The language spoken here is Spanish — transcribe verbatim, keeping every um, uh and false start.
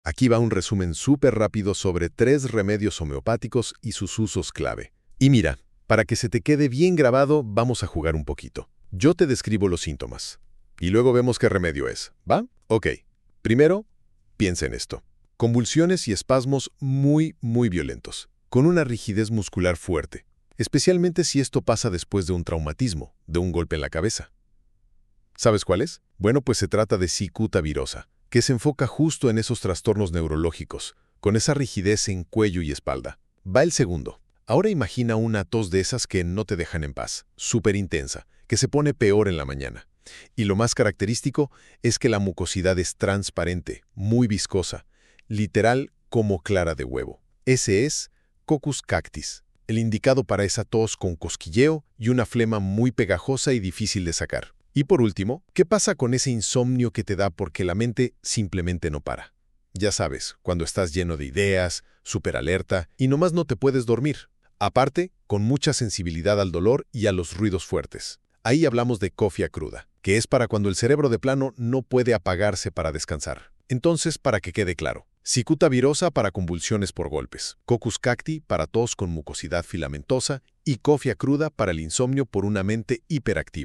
Aquí va un resumen súper rápido sobre tres remedios homeopáticos y sus usos clave. Y mira, para que se te quede bien grabado, vamos a jugar un poquito. Yo te describo los síntomas. Y luego vemos qué remedio es, ¿va? Ok. Primero, piensa en esto. Convulsiones y espasmos muy, muy violentos, con una rigidez muscular fuerte, especialmente si esto pasa después de un traumatismo, de un golpe en la cabeza. ¿Sabes cuál es? Bueno, pues se trata de cicuta virosa, que se enfoca justo en esos trastornos neurológicos, con esa rigidez en cuello y espalda. Va el segundo. Ahora imagina una tos de esas que no te dejan en paz, súper intensa, que se pone peor en la mañana. Y lo más característico es que la mucosidad es transparente, muy viscosa, literal como clara de huevo. Ese es Coccus cactis, el indicado para esa tos con cosquilleo y una flema muy pegajosa y difícil de sacar. Y por último, ¿qué pasa con ese insomnio que te da porque la mente simplemente no para? Ya sabes, cuando estás lleno de ideas, súper alerta y nomás no te puedes dormir. Aparte, con mucha sensibilidad al dolor y a los ruidos fuertes. Ahí hablamos de cofia cruda, que es para cuando el cerebro de plano no puede apagarse para descansar. Entonces, para que quede claro, cicuta virosa para convulsiones por golpes, Coccus cacti para tos con mucosidad filamentosa y cofia cruda para el insomnio por una mente hiperactiva.